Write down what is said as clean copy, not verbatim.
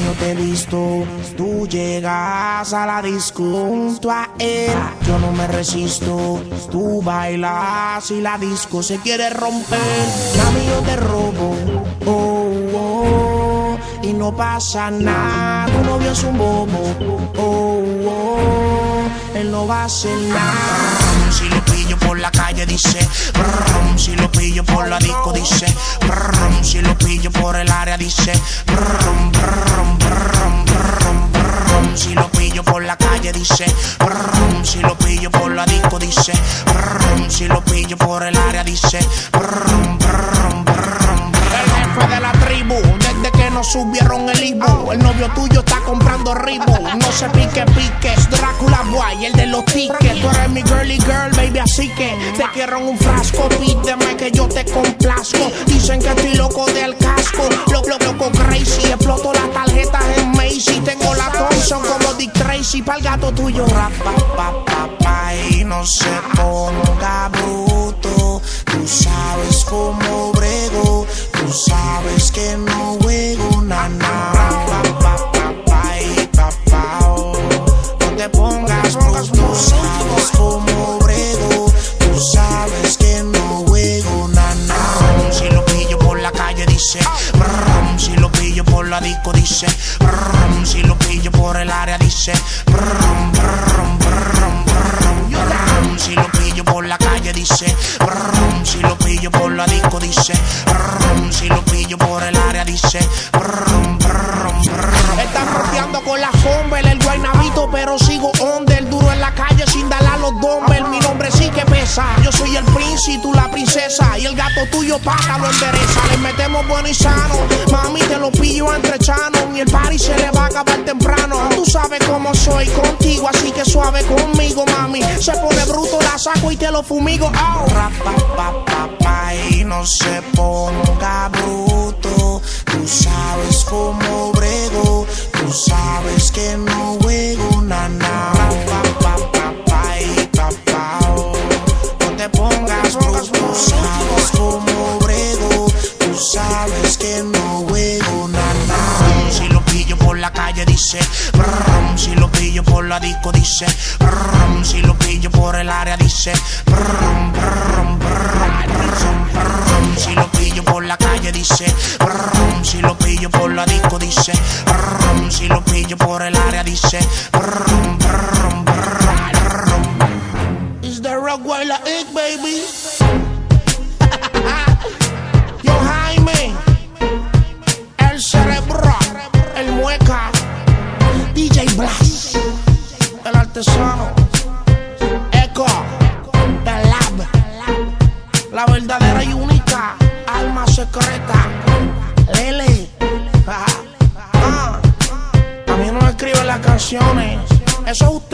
yo te he visto, tú llegas a la disco junto a él. Yo no me resisto, tú bailas y la disco se quiere romper. Mami, yo te robo, oh, oh, y no pasa nada. Tu novio es un bobo, oh, oh, él no va a hacer nada. Si lo pillo por la calle dice, brum, si lo pillo por la disco dice, brum, si lo pillo por el área dice, brum, brum, brum, brum, brum, si lo pillo por la calle dice, brum, si lo pillo por la disco dice, brum, si lo pillo por el área dice, brum, brum, brum. El jefe de la tribu, desde que nos subieron el Ibu, el novio tuyo está comprando Reebok. No se pique, es Drácula Boy, el de los tickets. Tú eres mi girly girl, baby, así que te quiero en un frasco. Pídeme que yo te complazco. Dicen que estoy loco del casco, loco crazy. Exploto las tarjetas en Macy. Tengo la Thompson como Dick Tracy. Pa'l gato tuyo, rap, pa, y no se ponga bruto. Tú sabes cómo brego, tú sabes que no juego nada. No te pongas bruto, tú sabes cómo brego, tú sabes que no juego nada. Si lo pillo por la calle dice, brum, si lo pillo por la disco dice, brum, si lo pillo por el área dice, brum, brum, brum, brum, brum, si lo pillo por la calle dice, brum, si lo pillo por la disco dice, brum, si lo pillo por el área dice, brum, brum, brum. Están rodeando con la Humber, el guaynabito, pero sigo under, duro en la calle sin darle a los dumbbells. Mi nombre sí que pesa, yo soy el príncipe, tú la princesa, y el gato tuyo paga lo endereza. Le metemos bueno y sano, mami te lo pillo entre chanos, y el party se le va a acabar temprano. Tú sabes cómo soy contigo, así que suave conmigo, mami. Se pone bruto, la saco y te lo fumigo. Oh. Rapa, y no se ponga bruto. Tú sabes cómo brego, tú sabes que no juego nada. No te pongas bruto, tú sabes cómo brego, tú sabes que no juego nada. Si lo pillo por la calle dice, brum, si lo pillo por la disco dice, brum, si lo pillo por el área dice, brum, brum, brum, brum, brum, si lo pillo por la calle dice, brum, si lo pillo por la disco dice, brum, si lo pillo por el área dice, brum, brum, brum, brum. It's the Rockweiler Egg, baby. Yo Jaime, el cerebro, el mueca, DJ Blas, el artesano, Echo, The Lab, la verdadera y única alma secreta, Lele. A mí no me escriben las canciones, eso es